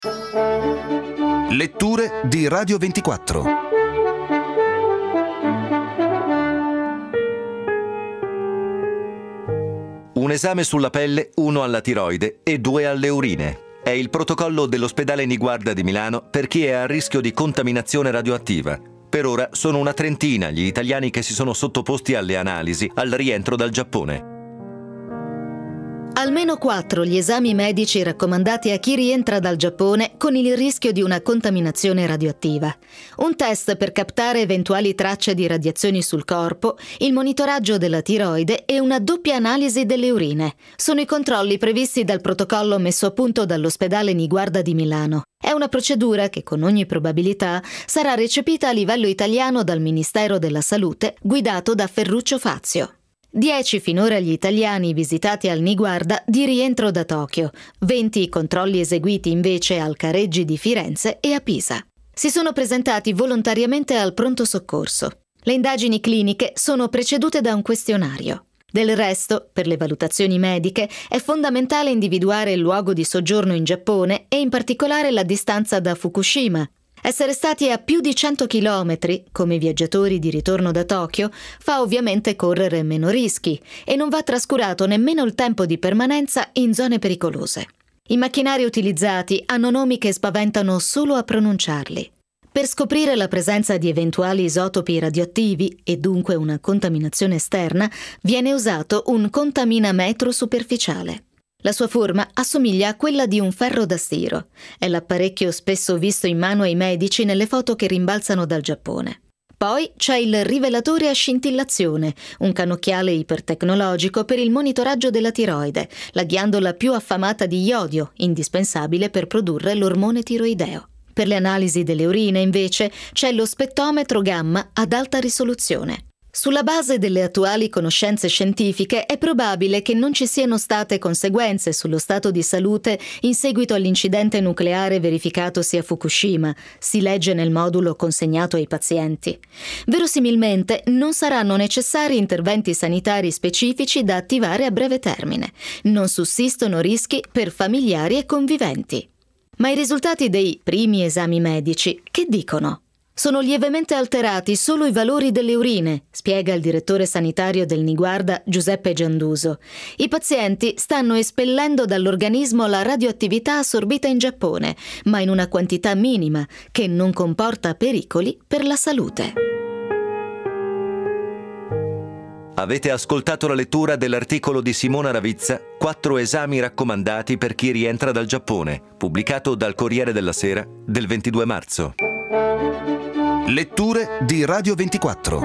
Letture di Radio 24. Un esame sulla pelle, 1 alla tiroide e 2 alle urine. È il protocollo dell'ospedale Niguarda di Milano per chi è a rischio di contaminazione radioattiva. Per ora sono una trentina gli italiani che si sono sottoposti alle analisi al rientro dal Giappone. Almeno 4 gli esami medici raccomandati a chi rientra dal Giappone con il rischio di una contaminazione radioattiva. Un test per captare eventuali tracce di radiazioni sul corpo, il monitoraggio della tiroide e una doppia analisi delle urine. Sono i controlli previsti dal protocollo messo a punto dall'ospedale Niguarda di Milano. È una procedura che con ogni probabilità sarà recepita a livello italiano dal Ministero della Salute, guidato da Ferruccio Fazio. 10 finora gli italiani visitati al Niguarda di rientro da Tokyo, 20 i controlli eseguiti invece al Careggi di Firenze e a Pisa. Si sono presentati volontariamente al pronto soccorso. Le indagini cliniche sono precedute da un questionario. Del resto, per le valutazioni mediche, è fondamentale individuare il luogo di soggiorno in Giappone e in particolare la distanza da Fukushima. Essere stati a più di 100 chilometri, come viaggiatori di ritorno da Tokyo, fa ovviamente correre meno rischi e non va trascurato nemmeno il tempo di permanenza in zone pericolose. I macchinari utilizzati hanno nomi che spaventano solo a pronunciarli. Per scoprire la presenza di eventuali isotopi radioattivi e dunque una contaminazione esterna, viene usato un contaminametro superficiale. La sua forma assomiglia a quella di un ferro da stiro. È l'apparecchio spesso visto in mano ai medici nelle foto che rimbalzano dal Giappone. Poi c'è il rivelatore a scintillazione, un cannocchiale ipertecnologico per il monitoraggio della tiroide, la ghiandola più affamata di iodio, indispensabile per produrre l'ormone tiroideo. Per le analisi delle urine, invece, c'è lo spettometro gamma ad alta risoluzione. Sulla base delle attuali conoscenze scientifiche è probabile che non ci siano state conseguenze sullo stato di salute in seguito all'incidente nucleare verificatosi a Fukushima, si legge nel modulo consegnato ai pazienti. Verosimilmente non saranno necessari interventi sanitari specifici da attivare a breve termine. Non sussistono rischi per familiari e conviventi. Ma i risultati dei primi esami medici che dicono? Sono lievemente alterati solo i valori delle urine, spiega il direttore sanitario del Niguarda Giuseppe Gianduso. I pazienti stanno espellendo dall'organismo la radioattività assorbita in Giappone, ma in una quantità minima, che non comporta pericoli per la salute. Avete ascoltato la lettura dell'articolo di Simona Ravizza, 4 esami raccomandati per chi rientra dal Giappone, pubblicato dal Corriere della Sera del 22 marzo. Letture di Radio 24.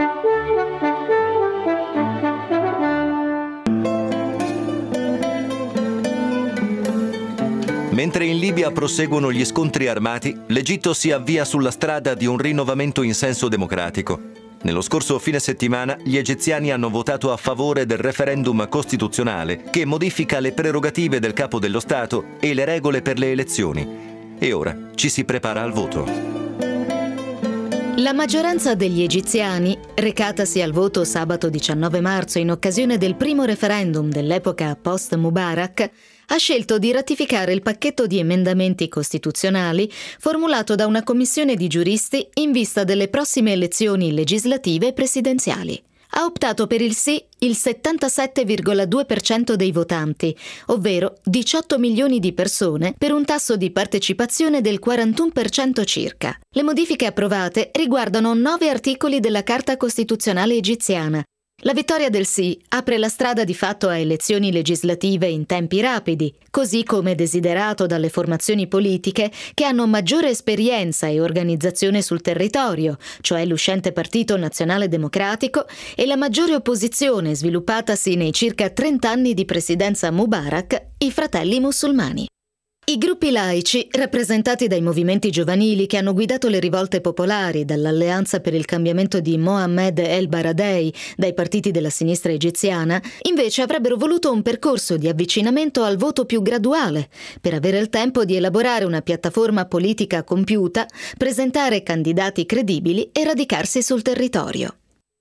Mentre in Libia proseguono gli scontri armati, l'Egitto si avvia sulla strada di un rinnovamento in senso democratico. Nello scorso fine settimana gli egiziani hanno votato a favore del referendum costituzionale che modifica le prerogative del capo dello Stato e le regole per le elezioni. E ora ci si prepara al voto. La maggioranza degli egiziani, recatasi al voto sabato 19 marzo in occasione del primo referendum dell'epoca post-Mubarak, ha scelto di ratificare il pacchetto di emendamenti costituzionali formulato da una commissione di giuristi in vista delle prossime elezioni legislative e presidenziali. Ha optato per il sì il 77,2% dei votanti, ovvero 18 milioni di persone, per un tasso di partecipazione del 41% circa. Le modifiche approvate riguardano 9 articoli della Carta Costituzionale egiziana. La vittoria del sì apre la strada di fatto a elezioni legislative in tempi rapidi, così come desiderato dalle formazioni politiche che hanno maggiore esperienza e organizzazione sul territorio, cioè l'uscente Partito Nazionale Democratico e la maggiore opposizione sviluppatasi nei circa 30 anni di presidenza Mubarak, i Fratelli Musulmani. I gruppi laici, rappresentati dai movimenti giovanili che hanno guidato le rivolte popolari, dall'Alleanza per il cambiamento di Mohammed El Baradei, dai partiti della sinistra egiziana, invece avrebbero voluto un percorso di avvicinamento al voto più graduale, per avere il tempo di elaborare una piattaforma politica compiuta, presentare candidati credibili e radicarsi sul territorio.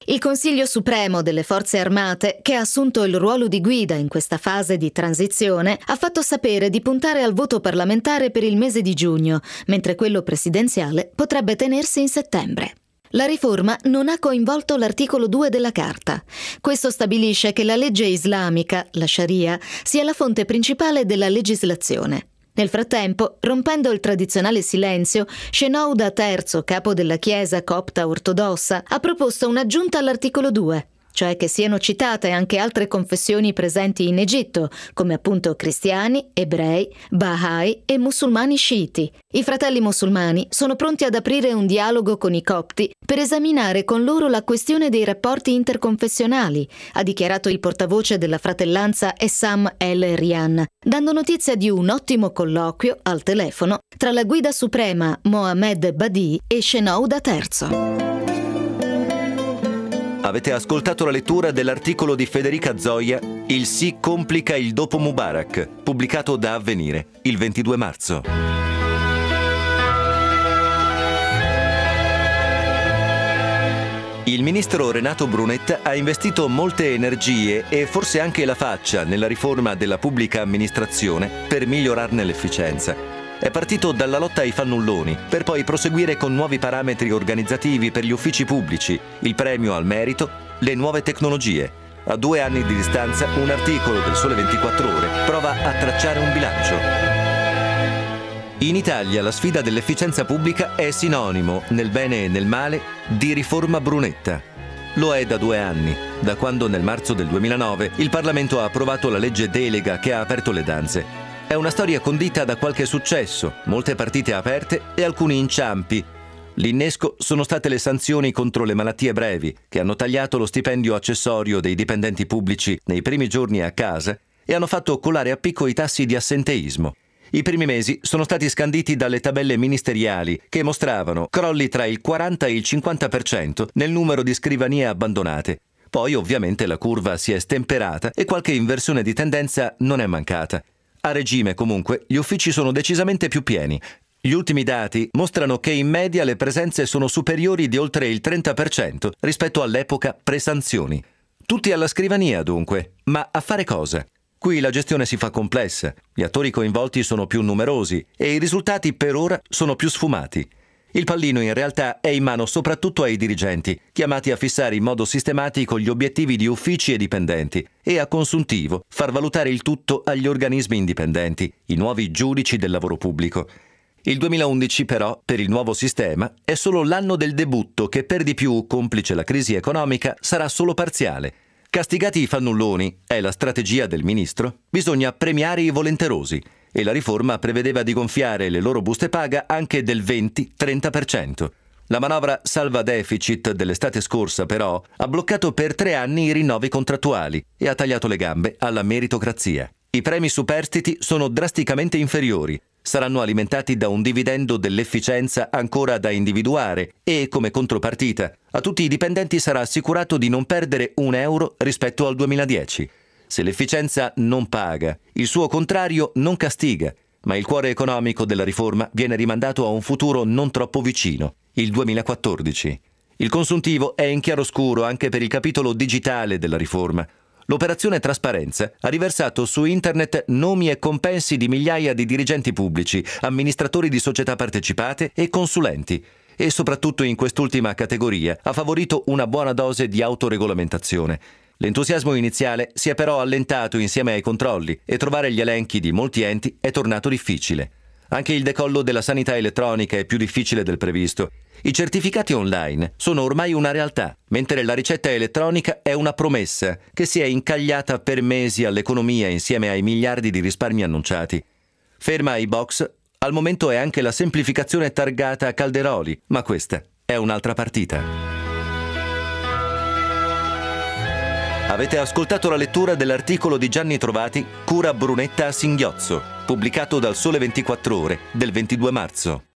Il Consiglio Supremo delle Forze Armate, che ha assunto il ruolo di guida in questa fase di transizione, ha fatto sapere di puntare al voto parlamentare per il mese di giugno, mentre quello presidenziale potrebbe tenersi in settembre. La riforma non ha coinvolto l'articolo 2 della Carta. Questo stabilisce che la legge islamica, la Sharia, sia la fonte principale della legislazione. Nel frattempo, rompendo il tradizionale silenzio, Shenouda III, capo della Chiesa copta ortodossa, ha proposto un'aggiunta all'articolo 2, cioè che siano citate anche altre confessioni presenti in Egitto, come appunto cristiani, ebrei, Bahai e musulmani sciiti. I fratelli musulmani sono pronti ad aprire un dialogo con i copti per esaminare con loro la questione dei rapporti interconfessionali, ha dichiarato il portavoce della fratellanza Essam El-Rian, dando notizia di un ottimo colloquio al telefono tra la guida suprema Mohammed Badi e Shenouda III. Avete ascoltato la lettura dell'articolo di Federica Zoia "Il sì complica il dopo Mubarak", pubblicato da Avvenire il 22 marzo. Il ministro Renato Brunetta ha investito molte energie e forse anche la faccia nella riforma della pubblica amministrazione per migliorarne l'efficienza. È partito dalla lotta ai fannulloni, per poi proseguire con nuovi parametri organizzativi per gli uffici pubblici, il premio al merito, le nuove tecnologie. A 2 anni di distanza, un articolo del Sole 24 Ore prova a tracciare un bilancio. In Italia la sfida dell'efficienza pubblica è sinonimo, nel bene e nel male, di riforma Brunetta. Lo è da 2 anni, da quando nel marzo del 2009 il Parlamento ha approvato la legge delega che ha aperto le danze. È una storia condita da qualche successo, molte partite aperte e alcuni inciampi. L'innesco sono state le sanzioni contro le malattie brevi, che hanno tagliato lo stipendio accessorio dei dipendenti pubblici nei primi giorni a casa e hanno fatto colare a picco i tassi di assenteismo. I primi mesi sono stati scanditi dalle tabelle ministeriali che mostravano crolli tra il 40 e il 50% nel numero di scrivanie abbandonate. Poi ovviamente la curva si è stemperata e qualche inversione di tendenza non è mancata. A regime, comunque, gli uffici sono decisamente più pieni. Gli ultimi dati mostrano che in media le presenze sono superiori di oltre il 30% rispetto all'epoca pre-sanzioni. Tutti alla scrivania, dunque. Ma a fare cosa? Qui la gestione si fa complessa, gli attori coinvolti sono più numerosi e i risultati per ora sono più sfumati. Il pallino in realtà è in mano soprattutto ai dirigenti, chiamati a fissare in modo sistematico gli obiettivi di uffici e dipendenti e a consuntivo far valutare il tutto agli organismi indipendenti, i nuovi giudici del lavoro pubblico. Il 2011 però, per il nuovo sistema, è solo l'anno del debutto che per di più, complice la crisi economica, sarà solo parziale. Castigati i fannulloni, è la strategia del ministro, bisogna premiare i volenterosi. E la riforma prevedeva di gonfiare le loro buste paga anche del 20-30%. La manovra salva deficit dell'estate scorsa, però, ha bloccato per 3 anni i rinnovi contrattuali e ha tagliato le gambe alla meritocrazia. I premi superstiti sono drasticamente inferiori, saranno alimentati da un dividendo dell'efficienza ancora da individuare e, come contropartita, a tutti i dipendenti sarà assicurato di non perdere €1 rispetto al 2010. Se l'efficienza non paga, il suo contrario non castiga, ma il cuore economico della riforma viene rimandato a un futuro non troppo vicino, il 2014. Il consuntivo è in chiaroscuro anche per il capitolo digitale della riforma. L'operazione Trasparenza ha riversato su internet nomi e compensi di migliaia di dirigenti pubblici, amministratori di società partecipate e consulenti. E soprattutto in quest'ultima categoria ha favorito una buona dose di autoregolamentazione. L'entusiasmo iniziale si è però allentato insieme ai controlli e trovare gli elenchi di molti enti è tornato difficile. Anche il decollo della sanità elettronica è più difficile del previsto. I certificati online sono ormai una realtà, mentre la ricetta elettronica è una promessa che si è incagliata per mesi all'economia insieme ai miliardi di risparmi annunciati. Ferma ai box, al momento è anche la semplificazione targata a Calderoli, ma questa è un'altra partita. Avete ascoltato la lettura dell'articolo di Gianni Trovati, Cura Brunetta a singhiozzo, pubblicato dal Sole 24 Ore del 22 marzo.